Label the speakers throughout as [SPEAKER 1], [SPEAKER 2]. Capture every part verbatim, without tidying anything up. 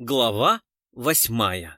[SPEAKER 1] Глава восьмая.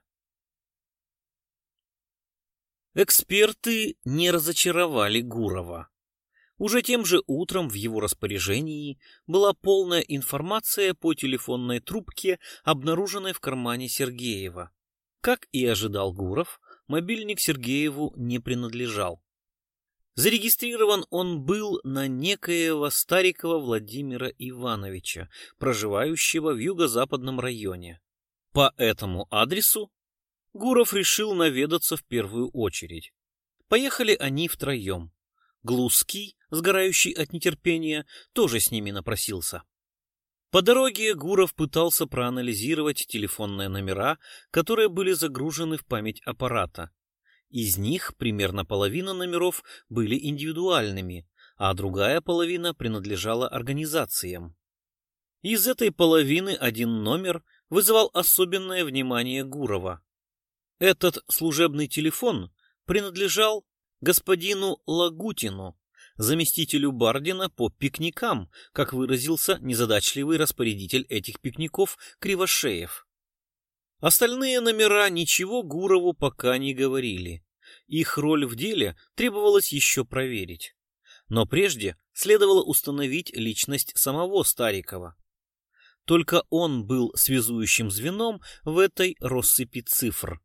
[SPEAKER 1] Эксперты не разочаровали Гурова. Уже тем же утром в его распоряжении была полная информация по телефонной трубке, обнаруженной в кармане Сергеева. Как и ожидал Гуров, мобильник Сергееву не принадлежал. Зарегистрирован он был на некоего Старикова Владимира Ивановича, проживающего в юго-западном районе. По этому адресу Гуров решил наведаться в первую очередь. Поехали они втроем. Глузский, сгорающий от нетерпения, тоже с ними напросился. По дороге Гуров пытался проанализировать телефонные номера, которые были загружены в память аппарата. Из них примерно половина номеров были индивидуальными, а другая половина принадлежала организациям. Из этой половины один номер вызывал особенное внимание Гурова. Этот служебный телефон принадлежал господину Лагутину, заместителю Бардина по пикникам, как выразился незадачливый распорядитель этих пикников Кривошеев. Остальные номера ничего Гурову пока не говорили. Их роль в деле требовалось еще проверить. Но прежде следовало установить личность самого Старикова. Только он был связующим звеном в этой россыпи цифр.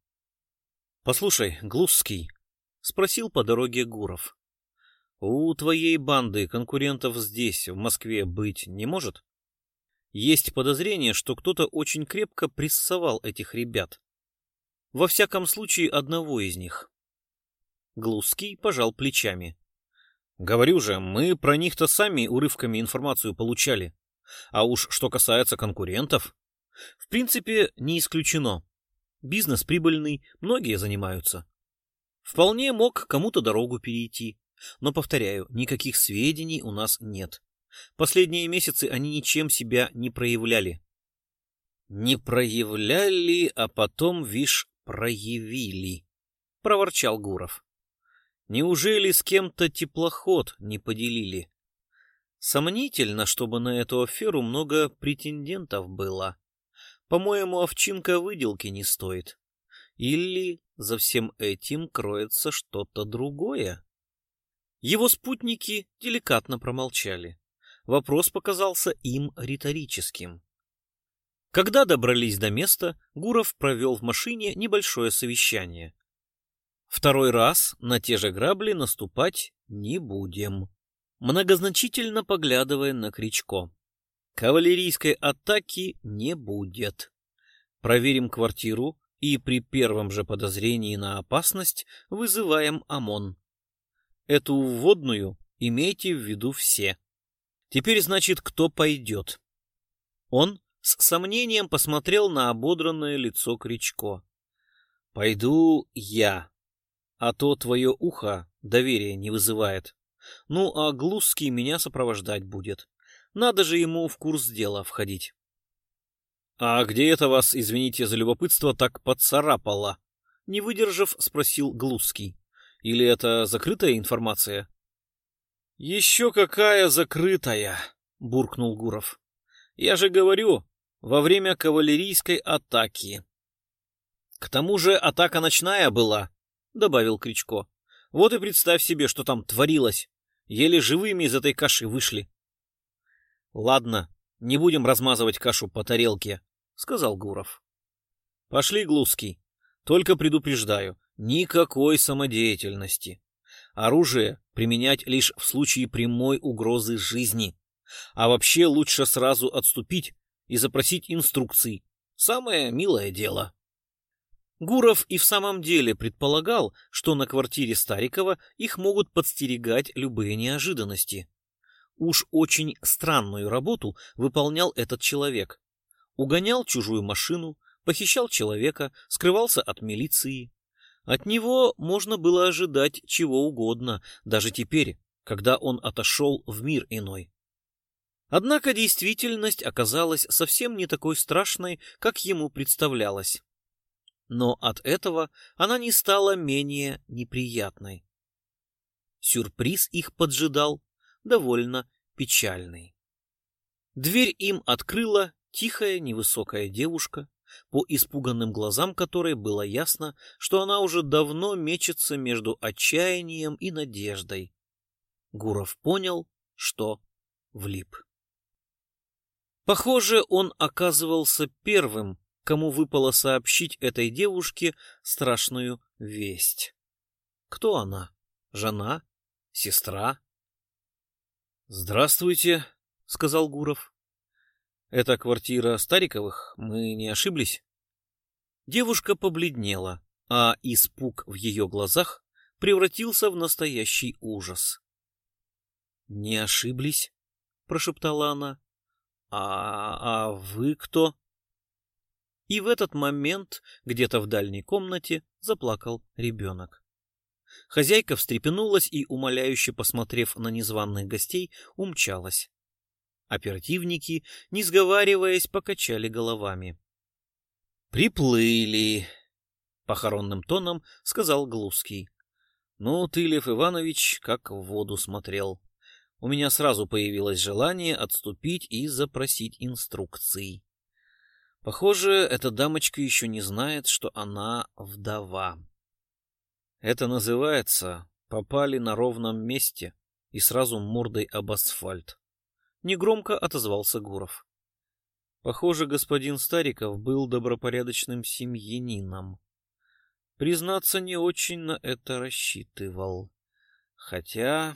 [SPEAKER 1] — Послушай, Глузский, — спросил по дороге Гуров, — у твоей банды конкурентов здесь, в Москве, быть не может? Есть подозрение, что кто-то очень крепко прессовал этих ребят. Во всяком случае, одного из них. Глузский пожал плечами. — Говорю же, мы про них-то сами урывками информацию получали. А уж что касается конкурентов, в принципе, не исключено. Бизнес прибыльный, многие занимаются. Вполне мог кому-то дорогу перейти. Но, повторяю, никаких сведений у нас нет. Последние месяцы они ничем себя не проявляли. Не проявляли, а потом, вишь, проявили, проворчал Гуров. Неужели с кем-то теплоход не поделили? Сомнительно, чтобы на эту аферу много претендентов было. По-моему, овчинка выделки не стоит. Или за всем этим кроется что-то другое? Его спутники деликатно промолчали. Вопрос показался им риторическим. Когда добрались до места, Гуров провел в машине небольшое совещание. Второй раз на те же грабли наступать не будем. Многозначительно поглядывая на Кричко. Кавалерийской атаки не будет. Проверим квартиру и при первом же подозрении на опасность вызываем ОМОН. Эту вводную имейте в виду все. Теперь, значит, кто пойдет? Он с сомнением посмотрел на ободранное лицо Кричко. Пойду я, а то твое ухо доверия не вызывает. Ну, а Глузский меня сопровождать будет. Надо же ему в курс дела входить. — А где это вас, извините за любопытство, так поцарапало? Не выдержав, спросил Глузский. — Или это закрытая информация? — Еще какая закрытая, — буркнул Гуров. — Я же говорю, во время кавалерийской атаки. — К тому же атака ночная была, — добавил Кричко. — Вот и представь себе, что там творилось. Еле живыми из этой каши вышли. — Ладно, не будем размазывать кашу по тарелке, — сказал Гуров. — Пошли, Глузский. Только предупреждаю, никакой самодеятельности. Оружие применять лишь в случае прямой угрозы жизни. А вообще лучше сразу отступить и запросить инструкции. Самое милое дело. Гуров и в самом деле предполагал, что на квартире Старикова их могут подстерегать любые неожиданности. Уж очень странную работу выполнял этот человек. Угонял чужую машину, похищал человека, скрывался от милиции. От него можно было ожидать чего угодно, даже теперь, когда он отошел в мир иной. Однако действительность оказалась совсем не такой страшной, как ему представлялось. Но от этого она не стала менее неприятной. Сюрприз их поджидал довольно печальный. Дверь им открыла тихая невысокая девушка, по испуганным глазам которой было ясно, что она уже давно мечется между отчаянием и надеждой. Гуров понял, что влип. Похоже, он оказывался первым, кому выпало сообщить этой девушке страшную весть. Кто она? Жена? Сестра? «Здравствуйте», — сказал Гуров. «Это квартира Стариковых? Мы не ошиблись?» Девушка побледнела, а испуг в ее глазах превратился в настоящий ужас. «Не ошиблись?» — прошептала она. «А, а вы кто?» И в этот момент где-то в дальней комнате заплакал ребенок. Хозяйка встрепенулась и, умоляюще посмотрев на незваных гостей, умчалась. Оперативники, не сговариваясь, покачали головами. «Приплыли», — похоронным тоном сказал Глузский. «Ну, ты, Лев Иванович, как в воду смотрел. У меня сразу появилось желание отступить и запросить инструкций. Похоже, эта дамочка еще не знает, что она вдова. Это называется «попали на ровном месте» и сразу мордой об асфальт. Негромко отозвался Гуров. Похоже, господин Стариков был добропорядочным семьянином. Признаться, не очень на это рассчитывал. Хотя...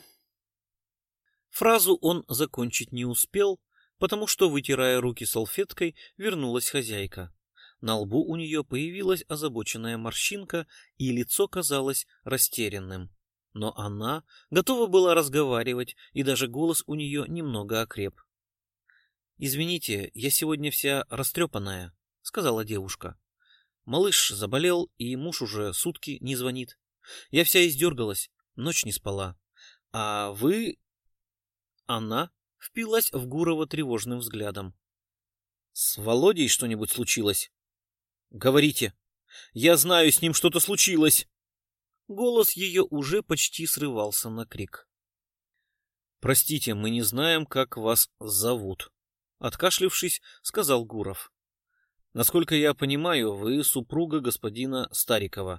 [SPEAKER 1] Фразу он закончить не успел, потому что, вытирая руки салфеткой, вернулась хозяйка. На лбу у нее появилась озабоченная морщинка, и лицо казалось растерянным. Но она готова была разговаривать, и даже голос у нее немного окреп. «Извините, я сегодня вся растрепанная», — сказала девушка. «Малыш заболел, и муж уже сутки не звонит. Я вся издергалась, ночь не спала. А вы...» Она впилась в Гурова тревожным взглядом. «С Володей что-нибудь случилось?» «Говорите. Я знаю, с ним что-то случилось!» Голос ее уже почти срывался на крик. «Простите, мы не знаем, как вас зовут», — откашлившись, сказал Гуров. «Насколько я понимаю, вы супруга господина Старикова.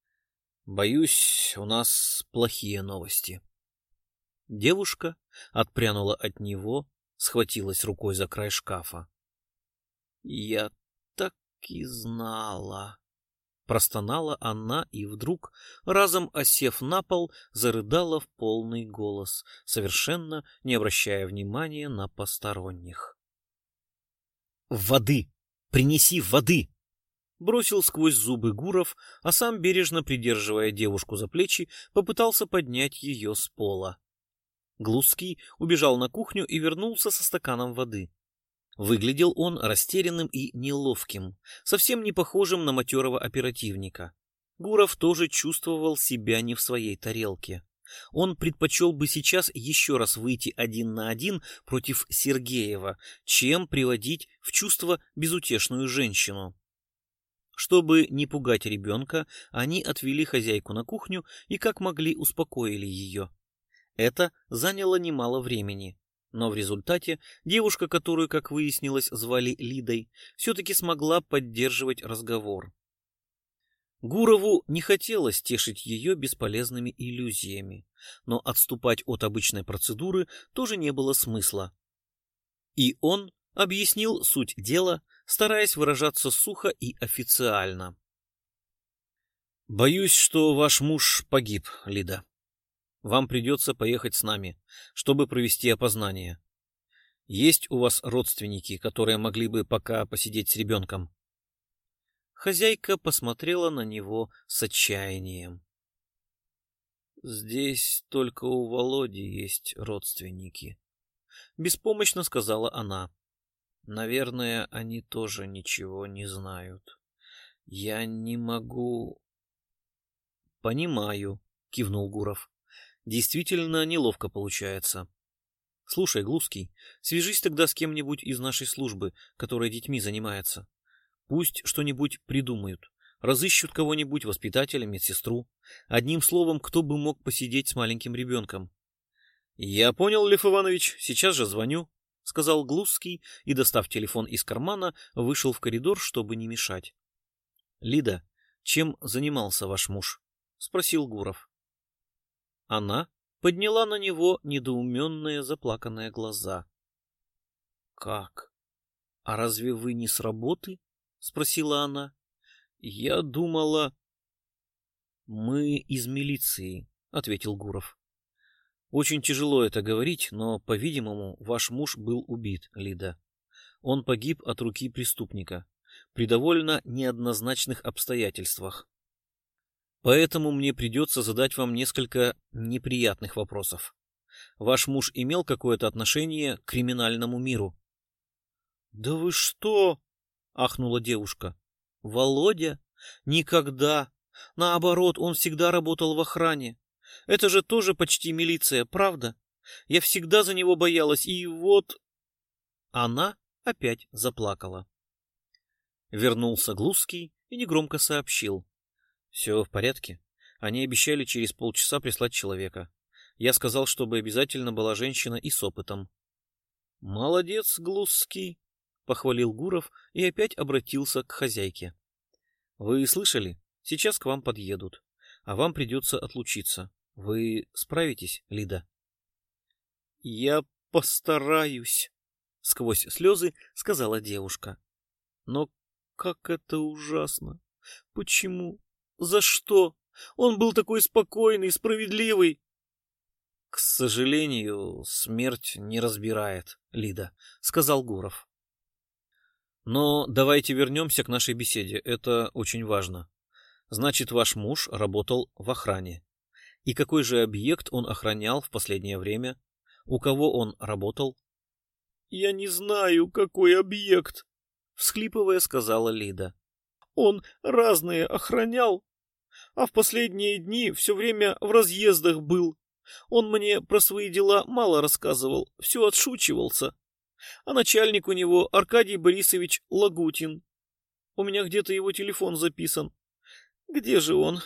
[SPEAKER 1] Боюсь, у нас плохие новости». Девушка отпрянула от него, схватилась рукой за край шкафа. «Я так и знала», — простонала она и вдруг, разом осев на пол, зарыдала в полный голос, совершенно не обращая внимания на посторонних. «Воды! Принеси воды!» — бросил сквозь зубы Гуров, а сам, бережно придерживая девушку за плечи, попытался поднять ее с пола. Глузский убежал на кухню и вернулся со стаканом воды. Выглядел он растерянным и неловким, совсем не похожим на матерого оперативника. Гуров тоже чувствовал себя не в своей тарелке. Он предпочел бы сейчас еще раз выйти один на один против Сергеева, чем приводить в чувство безутешную женщину. Чтобы не пугать ребенка, они отвели хозяйку на кухню и как могли успокоили ее. Это заняло немало времени, но в результате девушка, которую, как выяснилось, звали Лидой, все-таки смогла поддерживать разговор. Гурову не хотелось тешить ее бесполезными иллюзиями, но отступать от обычной процедуры тоже не было смысла. И он объяснил суть дела, стараясь выражаться сухо и официально. «Боюсь, что ваш муж погиб, Лида. Вам придется поехать с нами, чтобы провести опознание. Есть у вас родственники, которые могли бы пока посидеть с ребенком?» Хозяйка посмотрела на него с отчаянием. «Здесь только у Володи есть родственники», — беспомощно сказала она. «Наверное, они тоже ничего не знают. Я не могу...» «Понимаю», — кивнул Гуров. «Действительно неловко получается. Слушай, Глузский, свяжись тогда с кем-нибудь из нашей службы, которая детьми занимается. Пусть что-нибудь придумают, разыщут кого-нибудь, воспитателя, медсестру. Одним словом, кто бы мог посидеть с маленьким ребенком». «Я понял, Лев Иванович, сейчас же звоню», — сказал Глузский и, достав телефон из кармана, вышел в коридор, чтобы не мешать. Лида, чем занимался ваш муж? Спросил Гуров. Она подняла на него недоуменные заплаканные глаза. Как? А разве вы не с работы? Спросила она. Я думала... Мы из милиции, ответил Гуров. Очень тяжело это говорить, но, по-видимому, ваш муж был убит, Лида. Он погиб от руки преступника при довольно неоднозначных обстоятельствах. Поэтому мне придется задать вам несколько неприятных вопросов. Ваш муж имел какое-то отношение к криминальному миру? — Да вы что? — ахнула девушка. — Володя? Никогда. Наоборот, он всегда работал в охране. Это же тоже почти милиция, правда? Я всегда за него боялась, и вот... Она опять заплакала. Вернулся Глузский и негромко сообщил. Все в порядке. Они обещали через полчаса прислать человека. Я сказал, чтобы обязательно была женщина и с опытом. Молодец, Глузский, похвалил Гуров и опять обратился к хозяйке. Вы слышали? Сейчас к вам подъедут, а вам придется отлучиться. Вы справитесь, Лида? Я постараюсь, сквозь слезы сказала девушка. Но как это ужасно! Почему? За что? Он был такой спокойный, справедливый. К сожалению, смерть не разбирает, Лида, сказал Гуров. Но давайте вернемся к нашей беседе, это очень важно. Значит, ваш муж работал в охране. И какой же объект он охранял в последнее время? У кого он работал? Я не знаю, какой объект, всхлипывая, сказала Лида. Он разные охранял, а в последние дни все время в разъездах был. Он мне про свои дела мало рассказывал, все отшучивался. А начальник у него Аркадий Борисович Лагутин. У меня где-то его телефон записан. Где же он?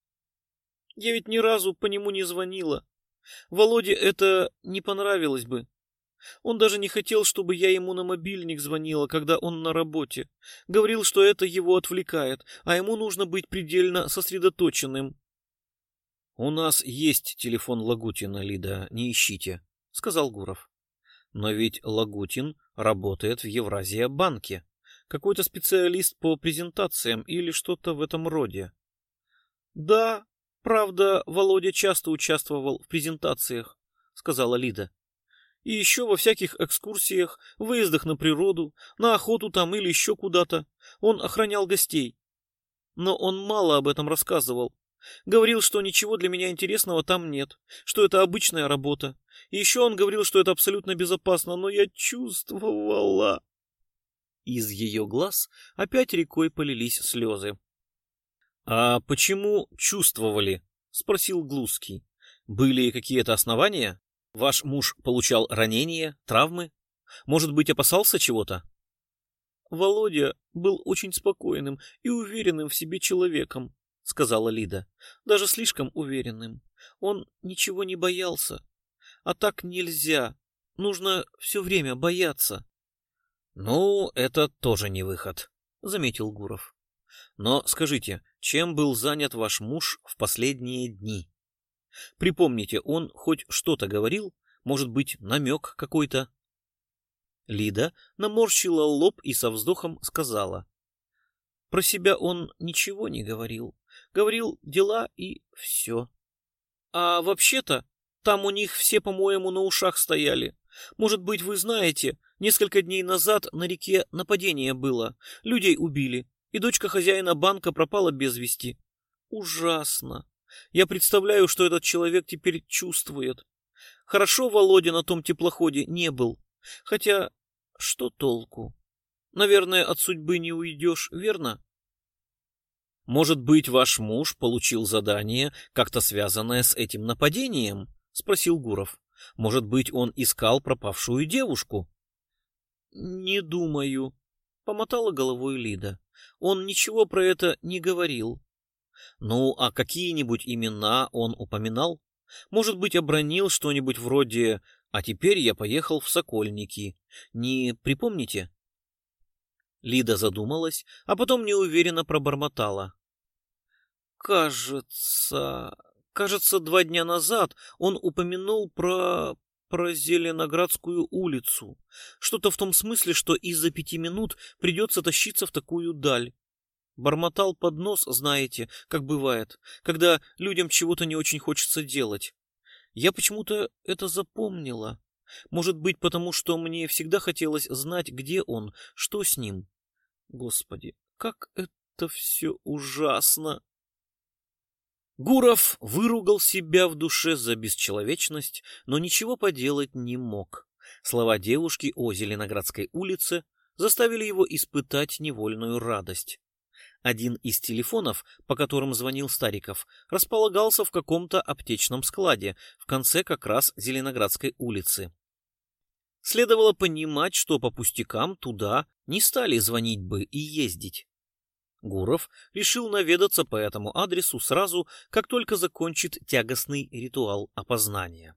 [SPEAKER 1] Я ведь ни разу по нему не звонила. Володе это не понравилось бы. Он даже не хотел, чтобы я ему на мобильник звонила, когда он на работе. Говорил, что это его отвлекает, а ему нужно быть предельно сосредоточенным. — У нас есть телефон Лагутина, Лида, не ищите, — сказал Гуров. — Но ведь Лагутин работает в Евразия-банке. Какой-то специалист по презентациям или что-то в этом роде. — Да, правда, Володя часто участвовал в презентациях, — сказала Лида. И еще во всяких экскурсиях, выездах на природу, на охоту там или еще куда-то. Он охранял гостей. Но он мало об этом рассказывал. Говорил, что ничего для меня интересного там нет, что это обычная работа. И еще он говорил, что это абсолютно безопасно, но я чувствовала... Из ее глаз опять рекой полились слезы. — А почему чувствовали? — спросил Глузский. — Были какие-то основания? Ваш муж получал ранения, травмы? Может быть, опасался чего-то? Володя был очень спокойным и уверенным в себе человеком, сказала Лида. Даже слишком уверенным. Он ничего не боялся. А так нельзя. Нужно все время бояться. Ну, это тоже не выход, заметил Гуров. Но скажите, чем был занят ваш муж в последние дни? Припомните, он хоть что-то говорил? Может быть, намек какой-то? Лида наморщила лоб и со вздохом сказала. Про себя он ничего не говорил. Говорил дела и все. А вообще-то, там у них все, по-моему, на ушах стояли. Может быть, вы знаете, несколько дней назад на реке нападение было. Людей убили, и дочка хозяина банка пропала без вести. Ужасно. Я представляю, что этот человек теперь чувствует. Хорошо Володя на том теплоходе не был. Хотя, что толку? Наверное, от судьбы не уйдешь, верно? Может быть, ваш муж получил задание, как-то связанное с этим нападением? Спросил Гуров. Может быть, он искал пропавшую девушку? Не думаю, помотала головой Лида. Он ничего про это не говорил. Ну, а какие-нибудь имена он упоминал? Может быть, обронил что-нибудь вроде А теперь я поехал в Сокольники. Не припомните?» Лида задумалась, а потом неуверенно пробормотала. «Кажется... Кажется, два дня назад он упомянул про... про Зеленоградскую улицу. Что-то в том смысле, что из-за пяти минут придется тащиться в такую даль. Бормотал под нос, знаете, как бывает, когда людям чего-то не очень хочется делать. Я почему-то это запомнила. Может быть, потому что мне всегда хотелось знать, где он, что с ним. Господи, как это все ужасно!» Гуров выругал себя в душе за бесчеловечность, но ничего поделать не мог. Слова девушки о Зеленоградской улице заставили его испытать невольную радость. Один из телефонов, по которым звонил Стариков, располагался в каком-то аптечном складе в конце как раз Зеленоградской улицы. Следовало понимать, что по пустякам туда не стали звонить бы и ездить. Гуров решил наведаться по этому адресу сразу, как только закончит тягостный ритуал опознания.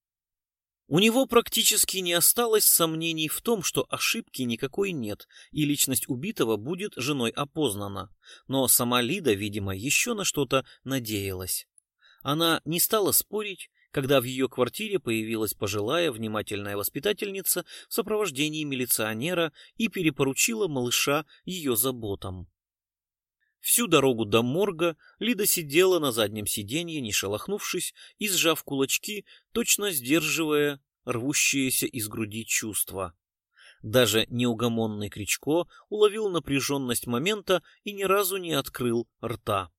[SPEAKER 1] У него практически не осталось сомнений в том, что ошибки никакой нет, и личность убитого будет женой опознана. Но сама Лида, видимо, еще на что-то надеялась. Она не стала спорить, когда в ее квартире появилась пожилая внимательная воспитательница в сопровождении милиционера и перепоручила малыша ее заботам. Всю дорогу до морга Лида сидела на заднем сиденье, не шелохнувшись и сжав кулачки, точно сдерживая рвущиеся из груди чувства. Даже неугомонный Кричко уловил напряженность момента и ни разу не открыл рта.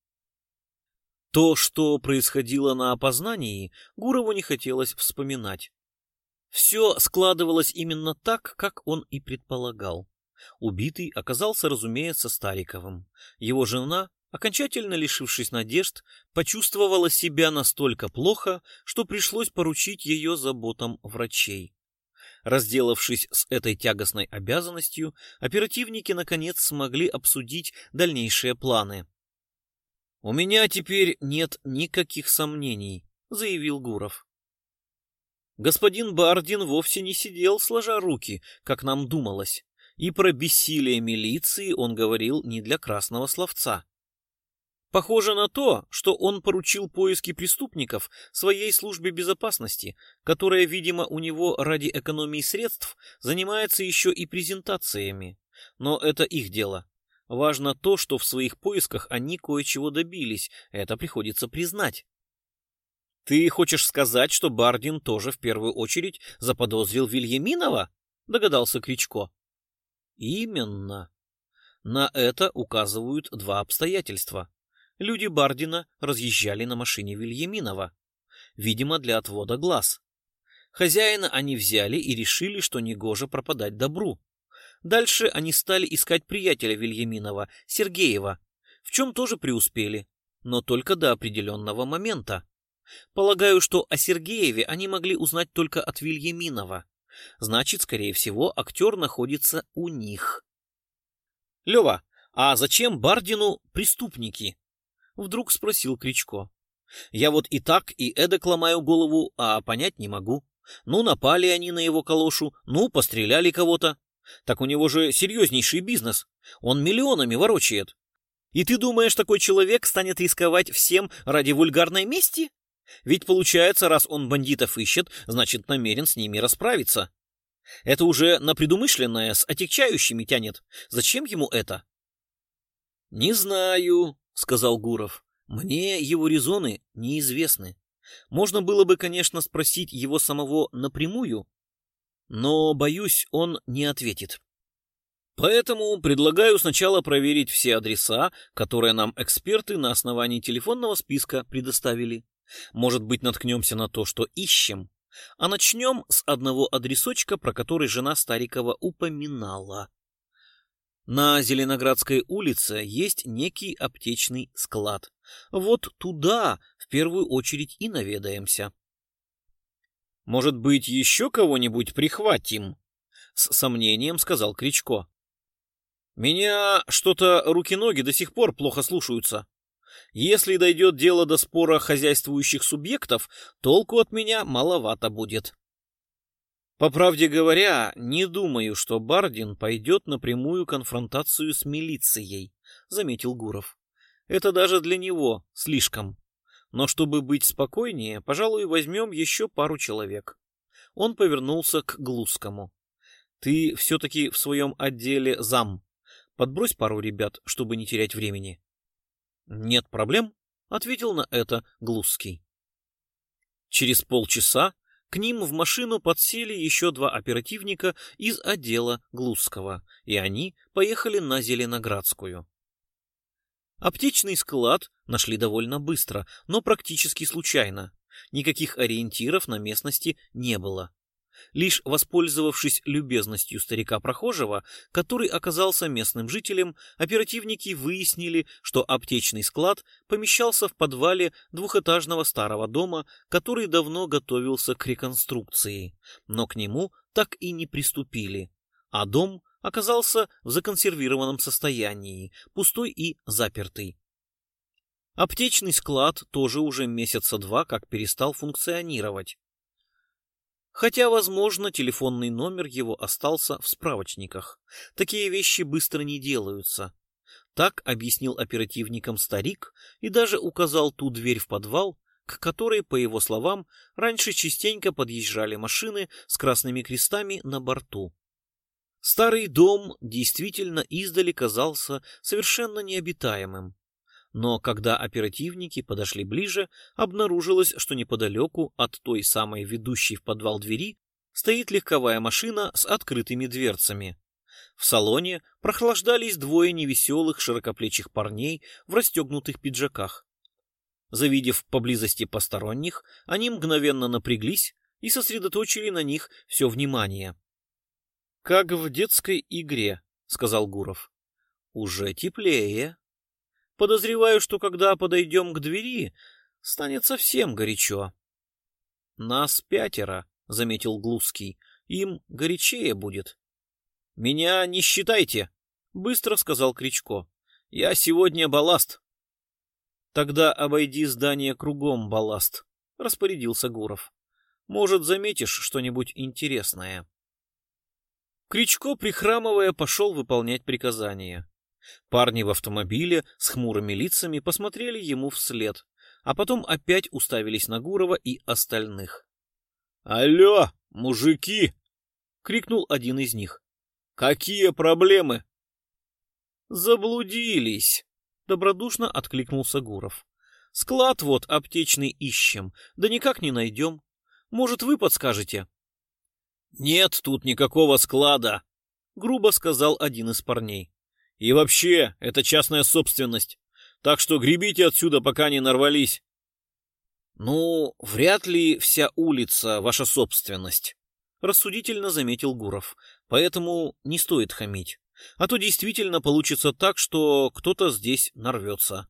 [SPEAKER 1] То, что происходило на опознании, Гурову не хотелось вспоминать. Все складывалось именно так, как он и предполагал. Убитый оказался, разумеется, Стариковым. Его жена, окончательно лишившись надежд, почувствовала себя настолько плохо, что пришлось поручить ее заботам врачей. Разделавшись с этой тягостной обязанностью, оперативники наконец смогли обсудить дальнейшие планы. «У меня теперь нет никаких сомнений», — заявил Гуров. Господин Бардин вовсе не сидел сложа руки, как нам думалось. И про бессилие милиции он говорил не для красного словца. Похоже на то, что он поручил поиски преступников своей службе безопасности, которая, видимо, у него ради экономии средств занимается еще и презентациями. Но это их дело. Важно то, что в своих поисках они кое-чего добились, это приходится признать. «Ты хочешь сказать, что Бардин тоже в первую очередь заподозрил Вильяминова?» — догадался Кричко. Именно. На это указывают два обстоятельства. Люди Бардина разъезжали на машине Вильяминова, видимо, для отвода глаз. Хозяина они взяли и решили, что негоже пропадать добру. Дальше они стали искать приятеля Вильяминова, Сергеева, в чем тоже преуспели, но только до определенного момента. Полагаю, что о Сергееве они могли узнать только от Вильяминова. Значит, скорее всего, актер находится у них. — Лева, а зачем Бардину преступники? — вдруг спросил Кричко. — Я вот и так, и эдак ломаю голову, а понять не могу. Ну, напали они на его калошу, ну, постреляли кого-то. Так у него же серьезнейший бизнес. Он миллионами ворочает. И ты думаешь, такой человек станет рисковать всем ради вульгарной мести? Ведь получается, раз он бандитов ищет, значит, намерен с ними расправиться. Это уже на предумышленное с отягчающими тянет. Зачем ему это? — Не знаю, — сказал Гуров. — Мне его резоны неизвестны. Можно было бы, конечно, спросить его самого напрямую, но, боюсь, он не ответит. Поэтому предлагаю сначала проверить все адреса, которые нам эксперты на основании телефонного списка предоставили. Может быть, наткнемся на то, что ищем. А начнем с одного адресочка, про который жена Старикова упоминала. На Зеленоградской улице есть некий аптечный склад. Вот туда в первую очередь и наведаемся. Может быть, еще кого-нибудь прихватим? С сомнением сказал Кричко. Меня что-то руки-ноги до сих пор плохо слушаются. Если дойдет дело до спора хозяйствующих субъектов, толку от меня маловато будет. По правде говоря, не думаю, что Бардин пойдет на прямую конфронтацию с милицией, заметил Гуров. Это даже для него слишком. Но чтобы быть спокойнее, пожалуй, возьмем еще пару человек. Он повернулся к Глузскому. Ты все-таки в своем отделе зам. Подбрось пару ребят, чтобы не терять времени. Нет проблем, ответил на это Глузский. Через полчаса к ним в машину подсели еще два оперативника из отдела Глузского, и они поехали на Зеленоградскую. Аптечный склад нашли довольно быстро, но практически случайно. Никаких ориентиров на местности не было. Лишь воспользовавшись любезностью старика-прохожего, который оказался местным жителем, оперативники выяснили, что аптечный склад помещался в подвале двухэтажного старого дома, который давно готовился к реконструкции, но к нему так и не приступили, а дом оказался в законсервированном состоянии, пустой и запертый. Аптечный склад тоже уже месяца два как перестал функционировать. Хотя, возможно, телефонный номер его остался в справочниках. Такие вещи быстро не делаются. Так объяснил оперативникам старик и даже указал ту дверь в подвал, к которой, по его словам, раньше частенько подъезжали машины с красными крестами на борту. Старый дом действительно издали казался совершенно необитаемым. Но когда оперативники подошли ближе, обнаружилось, что неподалеку от той самой ведущей в подвал двери стоит легковая машина с открытыми дверцами. В салоне прохлаждались двое невеселых широкоплечих парней в расстегнутых пиджаках. Завидев поблизости посторонних, они мгновенно напряглись и сосредоточили на них все внимание. — Как в детской игре, — сказал Гуров. — Уже теплее. Подозреваю, что когда подойдем к двери, станет совсем горячо. — Нас пятеро, — заметил Глузский, — им горячее будет. — Меня не считайте, — быстро сказал Кричко. — Я сегодня балласт. — Тогда обойди здание кругом, балласт, — распорядился Гуров. — Может, заметишь что-нибудь интересное. Кричко, прихрамывая, пошел выполнять приказания. Парни в автомобиле с хмурыми лицами посмотрели ему вслед, а потом опять уставились на Гурова и остальных. — Алло, мужики! — крикнул один из них. — Какие проблемы? — Заблудились! — добродушно откликнулся Гуров. — Склад вот аптечный ищем, да никак не найдем. Может, вы подскажете? — Нет тут никакого склада, — грубо сказал один из парней. И вообще, это частная собственность, так что гребите отсюда, пока не нарвались. — Ну, вряд ли вся улица ваша собственность, — рассудительно заметил Гуров, — поэтому не стоит хамить, а то действительно получится так, что кто-то здесь нарвется.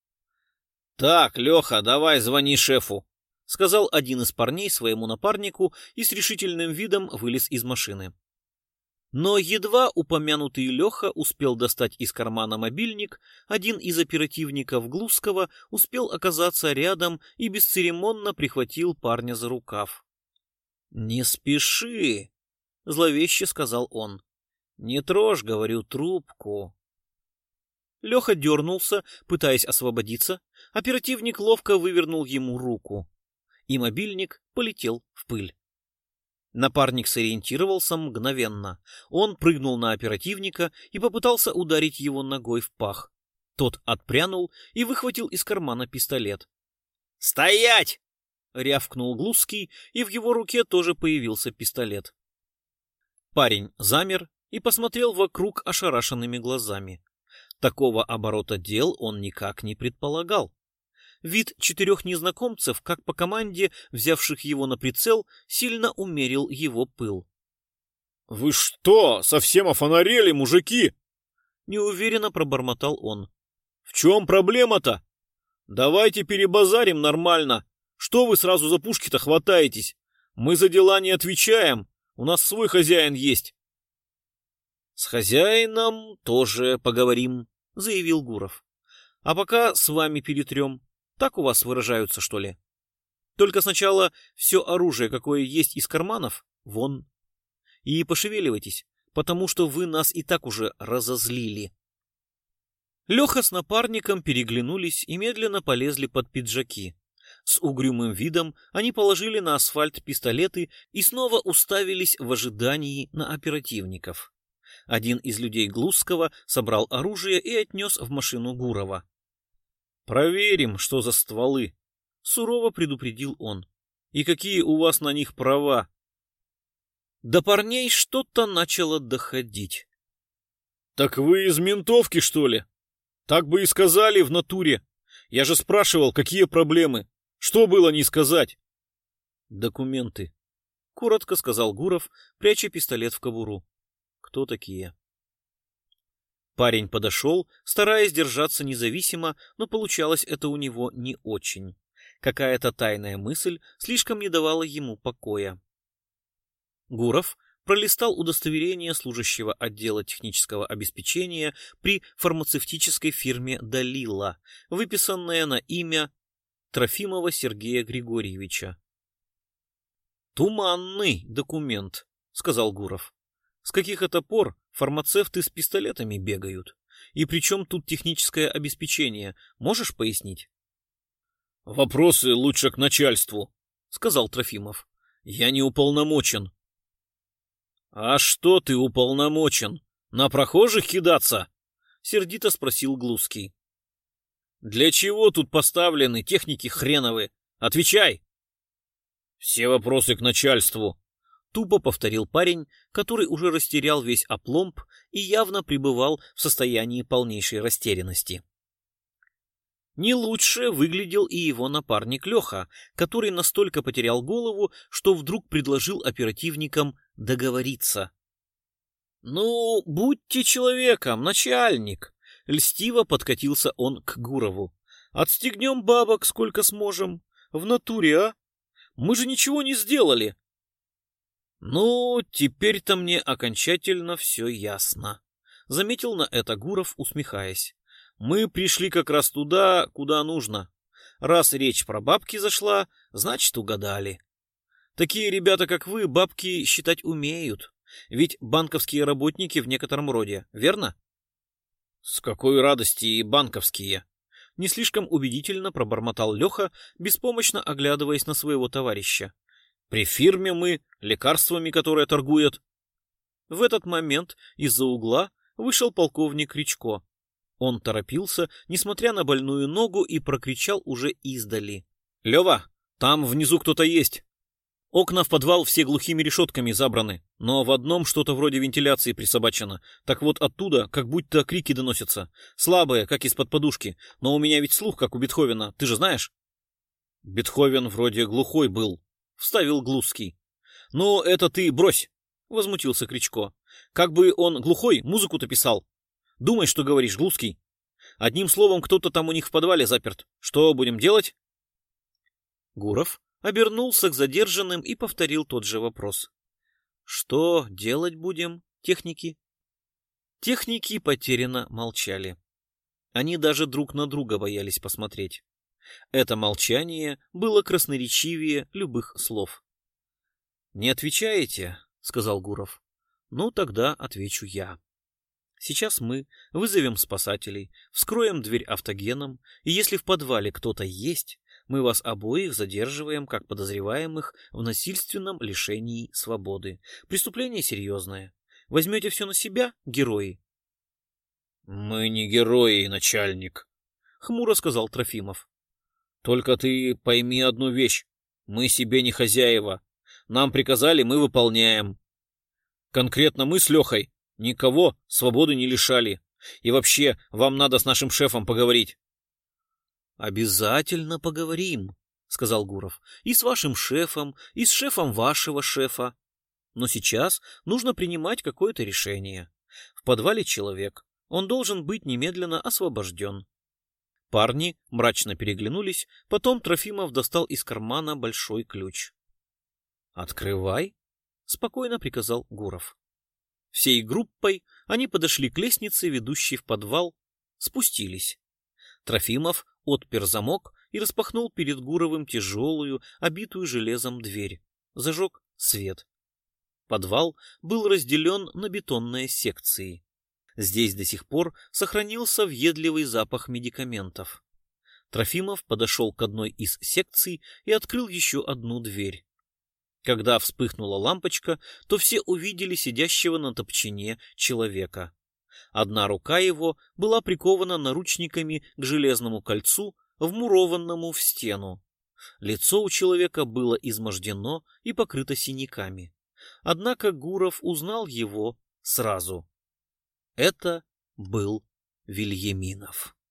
[SPEAKER 1] — Так, Леха, давай звони шефу, — сказал один из парней своему напарнику и с решительным видом вылез из машины. Но едва упомянутый Леха успел достать из кармана мобильник, один из оперативников Глузского успел оказаться рядом и бесцеремонно прихватил парня за рукав. — Не спеши, — зловеще сказал он. — Не трожь, говорю, трубку. Леха дернулся, пытаясь освободиться. Оперативник ловко вывернул ему руку, и мобильник полетел в пыль. Напарник сориентировался мгновенно. Он прыгнул на оперативника и попытался ударить его ногой в пах. Тот отпрянул и выхватил из кармана пистолет. «Стоять!» — рявкнул Глузский, и в его руке тоже появился пистолет. Парень замер и посмотрел вокруг ошарашенными глазами. Такого оборота дел он никак не предполагал. Вид четырех незнакомцев, как по команде, взявших его на прицел, сильно умерил его пыл. — Вы что, совсем офонарели, мужики? — неуверенно пробормотал он. — В чем проблема-то? Давайте перебазарим нормально. Что вы сразу за пушки-то хватаетесь? Мы за дела не отвечаем. У нас свой хозяин есть. — С хозяином тоже поговорим, — заявил Гуров. — А пока с вами перетрем. Так у вас выражаются, что ли? Только сначала все оружие, какое есть из карманов, вон. И пошевеливайтесь, потому что вы нас и так уже разозлили. Леха с напарником переглянулись и медленно полезли под пиджаки. С угрюмым видом они положили на асфальт пистолеты и снова уставились в ожидании на оперативников. Один из людей Глузского собрал оружие и отнес в машину Гурова. «Проверим, что за стволы», — сурово предупредил он. «И какие у вас на них права?» До парней что-то начало доходить. «Так вы из ментовки, что ли? Так бы и сказали в натуре. Я же спрашивал, какие проблемы. Что было не сказать?» «Документы», — коротко сказал Гуров, пряча пистолет в кобуру. «Кто такие?» Парень подошел, стараясь держаться независимо, но получалось это у него не очень. Какая-то тайная мысль слишком не давала ему покоя. Гуров пролистал удостоверение служащего отдела технического обеспечения при фармацевтической фирме «Далила», выписанное на имя Трофимова Сергея Григорьевича. «Туманный документ», — сказал Гуров. «С каких это пор фармацевты с пистолетами бегают? И при чем тут техническое обеспечение? Можешь пояснить?» «Вопросы лучше к начальству», — сказал Трофимов. «Я не уполномочен». «А что ты уполномочен? На прохожих кидаться?» — сердито спросил Глузский. «Для чего тут поставлены техники хреновы? Отвечай!» «Все вопросы к начальству», — тупо повторил парень, который уже растерял весь опломб и явно пребывал в состоянии полнейшей растерянности. Не лучше выглядел и его напарник Леха, который настолько потерял голову, что вдруг предложил оперативникам договориться. «Ну, будьте человеком, начальник!» — льстиво подкатился он к Гурову. «Отстегнем бабок сколько сможем. В натуре, а? Мы же ничего не сделали!» «Ну, теперь-то мне окончательно все ясно», — заметил на это Гуров, усмехаясь. «Мы пришли как раз туда, куда нужно. Раз речь про бабки зашла, значит, угадали. Такие ребята, как вы, бабки считать умеют. Ведь банковские работники в некотором роде, верно?» «С какой радости и банковские?» Не слишком убедительно пробормотал Леха, беспомощно оглядываясь на своего товарища. «При фирме мы, лекарствами, которые торгуют». В этот момент из-за угла вышел полковник Кричко. Он торопился, несмотря на больную ногу, и прокричал уже издали: «Лева, там внизу кто-то есть. Окна в подвал все глухими решетками забраны, но в одном что-то вроде вентиляции присобачено. Так вот оттуда как будто крики доносятся. Слабые, как из-под подушки, но у меня ведь слух, как у Бетховена, ты же знаешь?» «Бетховен вроде глухой был», — вставил Глузский. «Ну, это ты брось», — возмутился Кричко. «Как бы он глухой музыку-то писал. Думай, что говоришь, Глузский. Одним словом, кто-то там у них в подвале заперт. Что будем делать?» Гуров обернулся к задержанным и повторил тот же вопрос. «Что делать будем, техники?» Техники потерянно молчали. Они даже друг на друга боялись посмотреть. Это молчание было красноречивее любых слов. «Не отвечаете?» — сказал Гуров. «Ну, тогда отвечу я. Сейчас мы вызовем спасателей, вскроем дверь автогеном, и если в подвале кто-то есть, мы вас обоих задерживаем как подозреваемых в насильственном лишении свободы. Преступление серьезное. Возьмете все на себя, герои?» «Мы не герои, начальник», — хмуро сказал Трофимов. «Только ты пойми одну вещь. Мы себе не хозяева. Нам приказали, мы выполняем. Конкретно мы с Лехой никого свободы не лишали. И вообще, вам надо с нашим шефом поговорить». «Обязательно поговорим», — сказал Гуров. «И с вашим шефом, и с шефом вашего шефа. Но сейчас нужно принимать какое-то решение. В подвале человек. Он должен быть немедленно освобожден». Парни мрачно переглянулись, потом Трофимов достал из кармана большой ключ. «Открывай», — спокойно приказал Гуров. Всей группой они подошли к лестнице, ведущей в подвал, спустились. Трофимов отпер замок и распахнул перед Гуровым тяжелую, обитую железом дверь. Зажег свет. Подвал был разделен на бетонные секции. Здесь до сих пор сохранился въедливый запах медикаментов. Трофимов подошел к одной из секций и открыл еще одну дверь. Когда вспыхнула лампочка, то все увидели сидящего на топчине человека. Одна рука его была прикована наручниками к железному кольцу, вмурованному в стену. Лицо у человека было измождено и покрыто синяками. Однако Гуров узнал его сразу. Это был Вильяминов.